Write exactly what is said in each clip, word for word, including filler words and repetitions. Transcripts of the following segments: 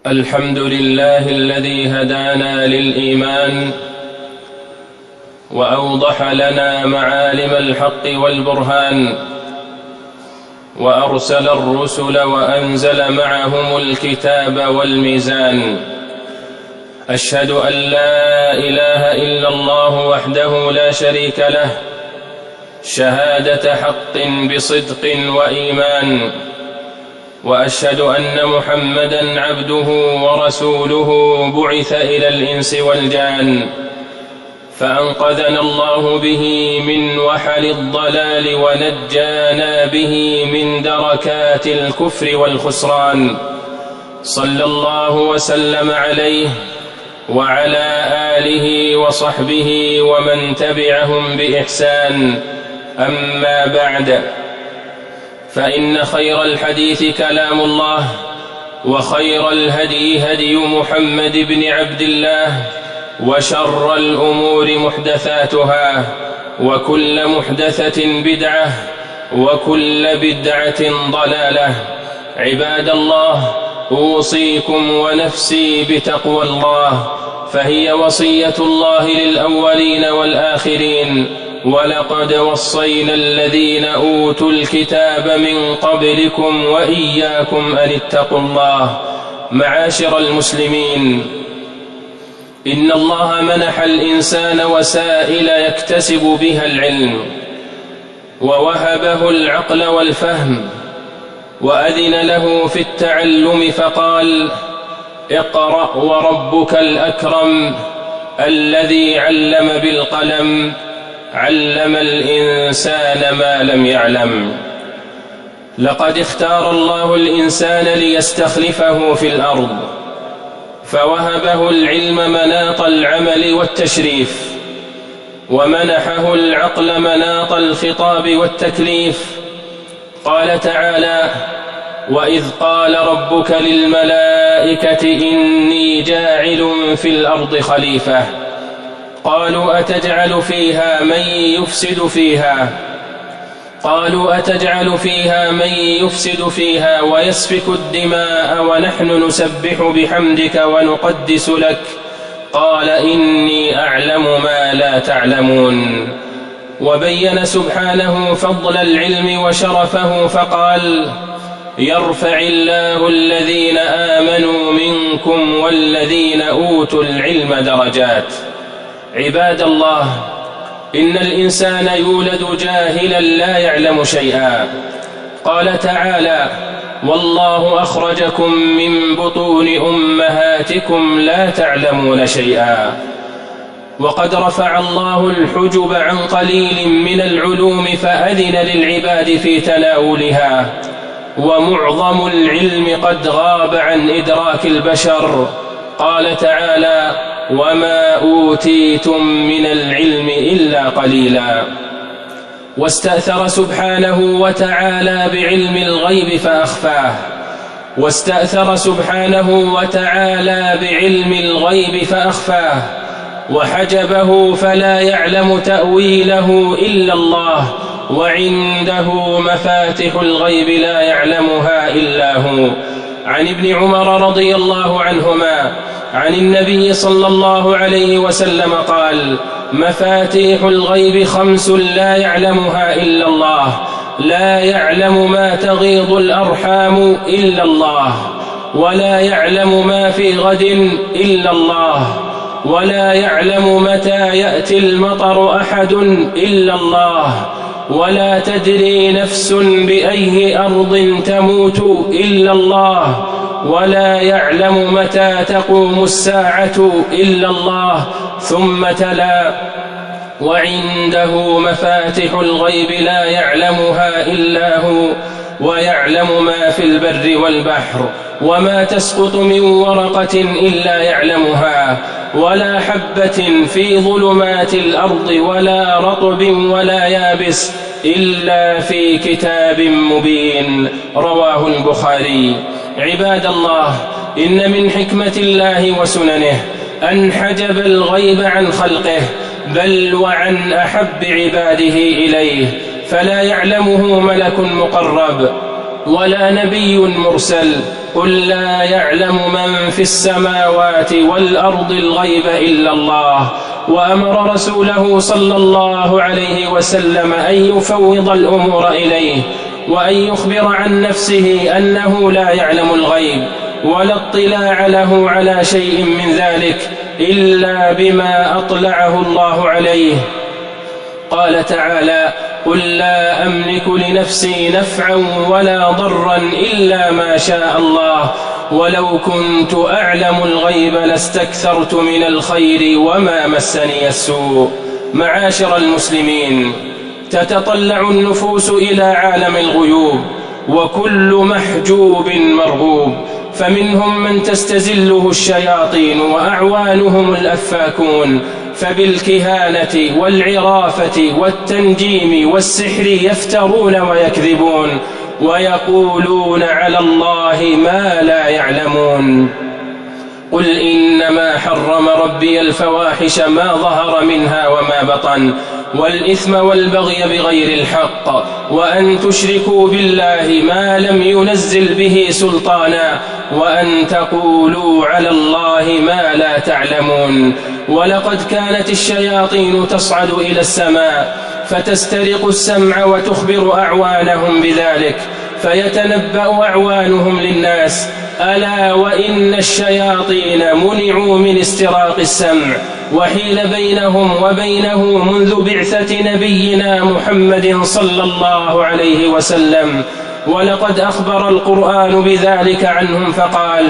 الحمد لله الذي هدانا للإيمان وأوضح لنا معالم الحق والبرهان، وأرسل الرسل وأنزل معهم الكتاب والميزان. أشهد أن لا إله إلا الله وحده لا شريك له شهادة حق بصدق وإيمان، وأشهد أن محمدًا عبده ورسوله بعث إلى الإنس والجان، فأنقذنا الله به من وحل الضلال ونجانا به من دركات الكفر والخسران. صلى الله وسلم عليه وعلى آله وصحبه ومن تبعهم بإحسان. أما بعد، فإن خير الحديث كلام الله، وخير الهدي هدي محمد بن عبد الله، وشر الأمور محدثاتها، وكل محدثة بدعة، وكل بدعة ضلالة. عباد الله، أوصيكم ونفسي بتقوى الله، فهي وصية الله للأولين والآخرين. ولقد وصينا الذين أوتوا الكتاب من قبلكم وإياكم أن اتقوا الله. معاشر المسلمين، إن الله منح الإنسان وسائل يكتسب بها العلم، ووهبه العقل والفهم، وأذن له في التعلم فقال: اقرأ وربك الأكرم الذي علم بالقلم علم الإنسان ما لم يعلم. لقد اختار الله الإنسان ليستخلفه في الأرض، فوهبه العلم مناط العمل والتشريف، ومنحه العقل مناط الخطاب والتكليف. قال تعالى: وإذ قال ربك للملائكة إني جاعل في الأرض خليفة، قالوا أتجعل فيها من يفسد فيها قالوا أتجعل فيها من يفسد فيها ويسفك الدماء ونحن نسبح بحمدك ونقدس لك، قال إني أعلم ما لا تعلمون. وبين سبحانه فضل العلم وشرفه فقال: يرفع الله الذين آمنوا منكم والذين أوتوا العلم درجات. عباد الله، إن الإنسان يولد جاهلا لا يعلم شيئا. قال تعالى: والله أخرجكم من بطون أمهاتكم لا تعلمون شيئا. وقد رفع الله الحجب عن قليل من العلوم فأذن للعباد في تناولها، ومعظم العلم قد غاب عن إدراك البشر. قال تعالى: وما أوتيتم من العلم إلا قليلا. واستأثر سبحانه وتعالى بعلم الغيب فأخفاه واستأثر سبحانه وتعالى بعلم الغيب فأخفاه وحجبه فلا يعلم تأويله إلا الله، وعنده مفاتح الغيب لا يعلمها إلا هو. عن ابن عمر رضي الله عنهما عن النبي صلى الله عليه وسلم قال: مفاتيح الغيب خمس لا يعلمها إلا الله، لا يعلم ما تغيض الأرحام إلا الله، ولا يعلم ما في غد إلا الله، ولا يعلم متى يأتي المطر أحد إلا الله، ولا تدري نفس بأي أرض تموت إلا الله، ولا يعلم متى تقوم الساعة إلا الله. ثم تلا: وعنده مفاتح الغيب لا يعلمها إلا هو، ويعلم ما في البر والبحر، وما تسقط من ورقة إلا يعلمها، ولا حبة في ظلمات الأرض ولا رطب ولا يابس إلا في كتاب مبين. رواه البخاري. عباد الله، إن من حكمة الله وسننه أن حجب الغيب عن خلقه، بل وعن أحب عباده إليه، فلا يعلمه ملك مقرب ولا نبي مرسل قل لا يعلم من في السماوات والأرض الغيب إلا الله. وأمر رسوله صلى الله عليه وسلم أن يفوض الأمور إليه، وأن يخبر عن نفسه أنه لا يعلم الغيب ولا اطلاع له على شيء من ذلك إلا بما أطلعه الله عليه. قال تعالى: قل لا أملك لنفسي نفعا ولا ضرا إلا ما شاء الله ولو كنت أعلم الغيب لاستكثرت من الخير وما مسني السوء. معاشر المسلمين، تتطلع النفوس إلى عالم الغيوب، وكل محجوب مرغوب، فمنهم من تستزله الشياطين وأعوانهم الأفاكون، فبالكهانة والعرافة والتنجيم والسحر يفترون ويكذبون ويقولون على الله ما لا يعلمون. قل إنما حرم ربي الفواحش ما ظهر منها وما بطن والإثم والبغي بغير الحق وأن تشركوا بالله ما لم ينزل به سلطانا وأن تقولوا على الله ما لا تعلمون. ولقد كانت الشياطين تصعد إلى السماء فتسترق السمع وتخبر أعوانهم بذلك، فيتنبأ أعوانهم للناس: ألا وإن الشياطين منعوا من استراق السمع وحيل بينهم وبينه منذ بعثة نبينا محمد صلى الله عليه وسلم. ولقد أخبر القرآن بذلك عنهم فقال: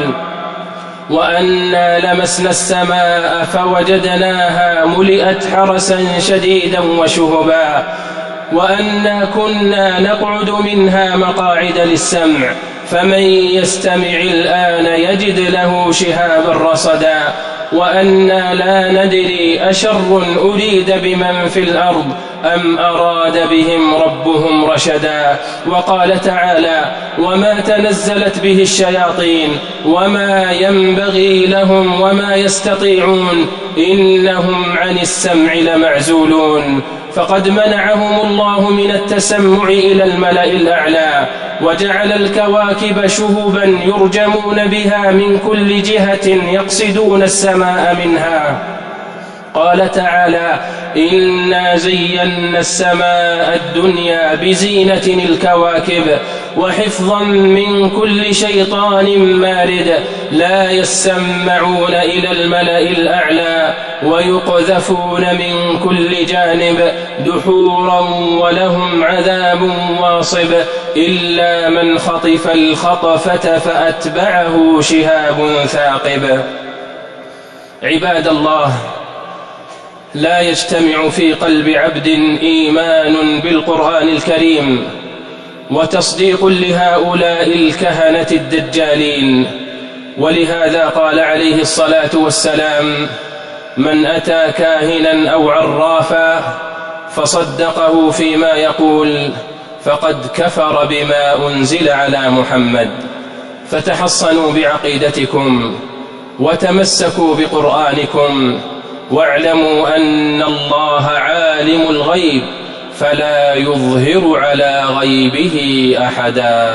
وأنا لمسنا السماء فوجدناها ملئت حرسا شديدا وشهبا وأنا كنا نقعد منها مقاعد للسمع فمن يستمع الآن يجد له شهابا رصدا وأنا لا ندري أشر أريد بمن في الأرض أم أراد بهم ربهم رشدا. وقال تعالى: وما تنزلت به الشياطين وما ينبغي لهم وما يستطيعون إنهم عن السمع لمعزولون. فقد منعهم الله من التسمع إلى الملأ الأعلى، وجعل الكواكب شهبا يرجمون بها من كل جهة يقصدون السماء منها. قال تعالى: إنا زينا السماء الدنيا بزينة الكواكب وحفظا من كل شيطان مارد لا يسمعون إلى الملأ الأعلى ويقذفون من كل جانب دحورا ولهم عذاب واصب إلا من خطف الخطفة فأتبعه شهاب ثاقب. عباد الله، لا يجتمع في قلب عبد إيمان بالقرآن الكريم وتصديق لهؤلاء الكهنة الدجالين، ولهذا قال عليه الصلاة والسلام: من أتى كاهنا أو عرافا فصدقه فيما يقول فقد كفر بما أنزل على محمد. فتحصنوا بعقيدتكم وتمسكوا بقرآنكم واعلموا أن الله عالم الغيب فلا يظهر على غيبه أحدا.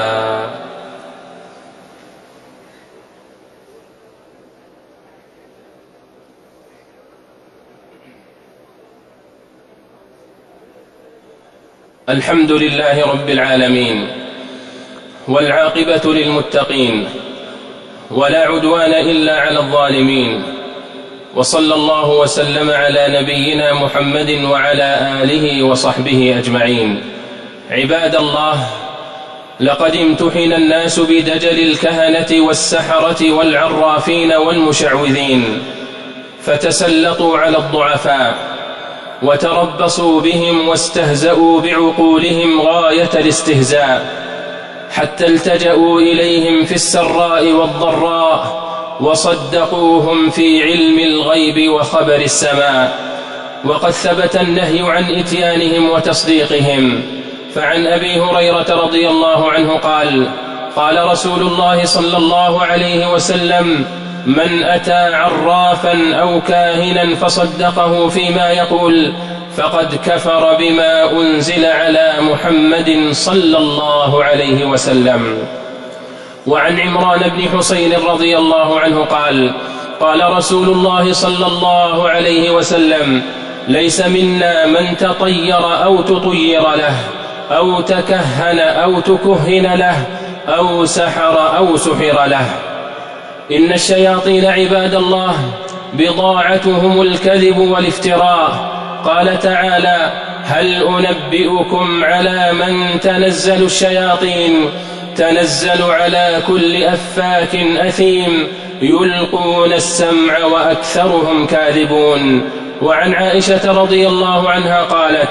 الحمد لله رب العالمين، والعاقبة للمتقين، ولا عدوان إلا على الظالمين، وصلى الله وسلم على نبينا محمد وعلى آله وصحبه أجمعين. عباد الله، لقد امتحن الناس بدجل الكهنة والسحرة والعرافين والمشعوذين، فتسلطوا على الضعفاء وتربصوا بهم واستهزأوا بعقولهم غاية الاستهزاء، حتى التجأوا إليهم في السراء والضراء وصدقوهم في علم الغيب وخبر السماء. وقد ثبت النهي عن إتيانهم وتصديقهم، فعن أبي هريرة رضي الله عنه قال: قال رسول الله صلى الله عليه وسلم: من أتى عرافا أو كاهنا فصدقه فيما يقول فقد كفر بما أنزل على محمد صلى الله عليه وسلم. وعن عمران بن حسين رضي الله عنه قال: قال رسول الله صلى الله عليه وسلم: ليس منا من تطير أو تطير له أو تكهن أو تكهن له أو سحر أو سحر له. إن الشياطين عباد الله بضاعتهم الكذب والافتراء. قال تعالى: هل أنبئكم على من تنزل الشياطين؟ تنزل على كل أفاك أثيم يلقون السمع وأكثرهم كاذبون. وعن عائشة رضي الله عنها قالت: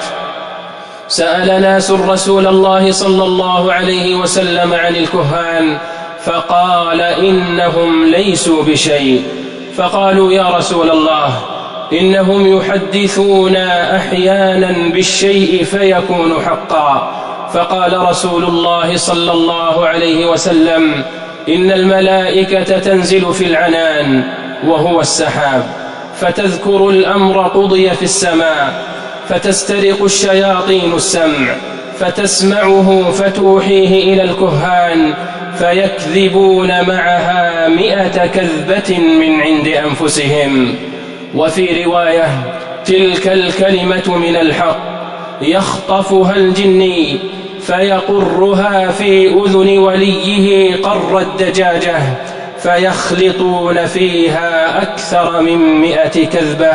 سأل ناس رسول الله صلى الله عليه وسلم عن الكهان فقال: إنهم ليسوا بشيء. فقالوا: يا رسول الله، إنهم يحدثون أحيانا بالشيء فيكون حقا. فقال رسول الله صلى الله عليه وسلم: إن الملائكة تنزل في العنان وهو السحاب فتذكر الأمر قضي في السماء، فتسترق الشياطين السمع فتسمعه فتوحيه إلى الكهان فيكذبون معها مئة كذبة من عند أنفسهم. وفي رواية: تلك الكلمة من الحق يخطفها الجني فيقرها في أذن وليه قر الدجاجة فيخلطون فيها أكثر من مئة كذبة.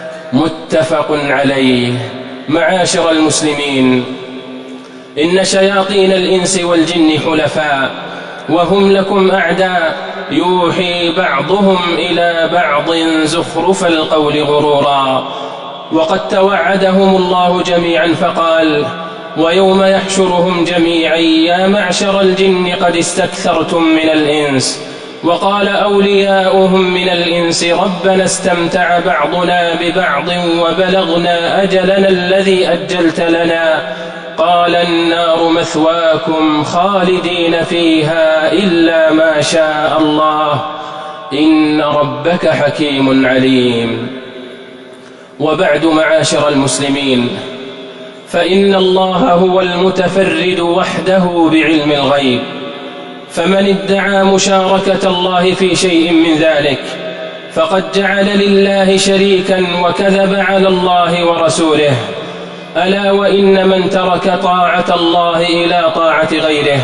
متفق عليه. معاشر المسلمين، إن شياطين الإنس والجن حلفاء وهم لكم أعداء، يوحي بعضهم إلى بعض زخرف القول غرورا. وقد توعدهم الله جميعا فقال: ويوم يحشرهم جميعا يا معشر الجن قد استكثرتم من الإنس. وقال أولياؤهم من الإنس: ربنا استمتع بعضنا ببعض وبلغنا أجلنا الذي أجلت لنا. قال: النار مثواكم خالدين فيها إلا ما شاء الله إن ربك حكيم عليم. وبعد، معاشر المسلمين، فإن الله هو المتفرد وحده بعلم الغيب، فمن ادعى مشاركة الله في شيء من ذلك فقد جعل لله شريكا وكذب على الله ورسوله. ألا وإن من ترك طاعة الله إلى طاعة غيره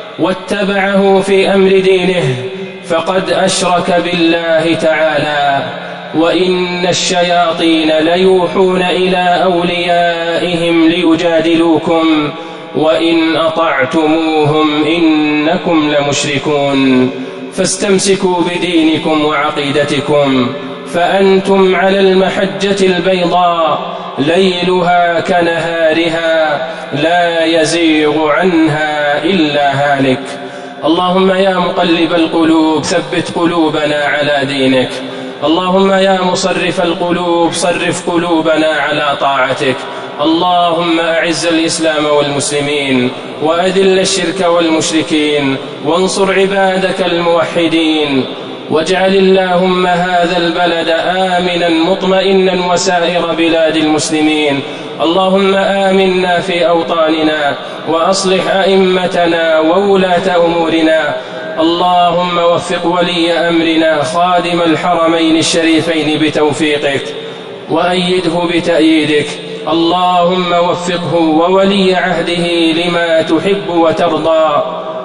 واتبعه في أمر دينه فقد أشرك بالله تعالى. وإن الشياطين ليوحون إلى أوليائهم ليجادلوكم وإن أطعتموهم إنكم لمشركون. فاستمسكوا بدينكم وعقيدتكم، فأنتم على المحجة البيضاء ليلها كنهارها لا يزيغ عنها إلا هالك. اللهم يا مقلب القلوب ثبت قلوبنا على دينك. اللهم يا مصرف القلوب صرف قلوبنا على طاعتك. اللهم أعز الإسلام والمسلمين وأذل الشرك والمشركين وانصر عبادك الموحدين، واجعل اللهم هذا البلد آمنا مطمئنا وسائر بلاد المسلمين. اللهم آمنا في أوطاننا وأصلح أئمتنا وولاة أمورنا. اللهم وفق ولي أمرنا خادم الحرمين الشريفين بتوفيقك وأيده بتأييدك. اللهم وفقه وولي عهده لما تحب وترضى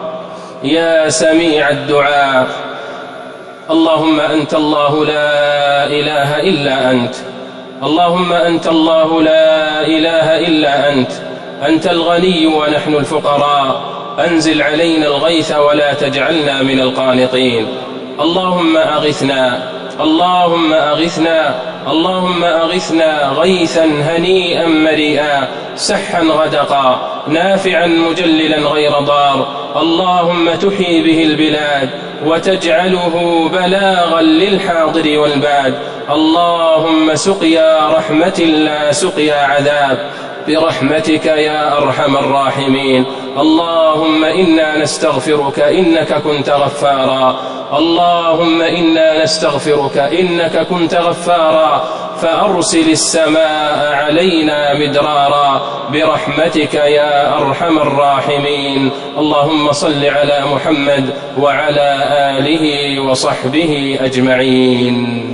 يا سميع الدعاء. اللهم أنت الله لا إله إلا أنت. اللهم أنت الله لا إله إلا أنت. أنت الغني ونحن الفقراء. أنزل علينا الغيث ولا تجعلنا من القانطين. اللهم أغثنا اللهم أغثنا اللهم أغثنا غيثا هنيئا مريئا سحا غدقا نافعا مجللا غير ضار. اللهم تحيي به البلاد وتجعله بلاغا للحاضر والباد. اللهم سقيا رحمة لا سقيا عذاب. برحمتك يا أرحم الراحمين. اللهم إنا نستغفرك إنك كنت غفارا، اللهم إنا نستغفرك إنك كنت غفارا، فأرسل السماء علينا مدرارا برحمتك يا أرحم الراحمين. اللهم صل على محمد وعلى آله وصحبه أجمعين.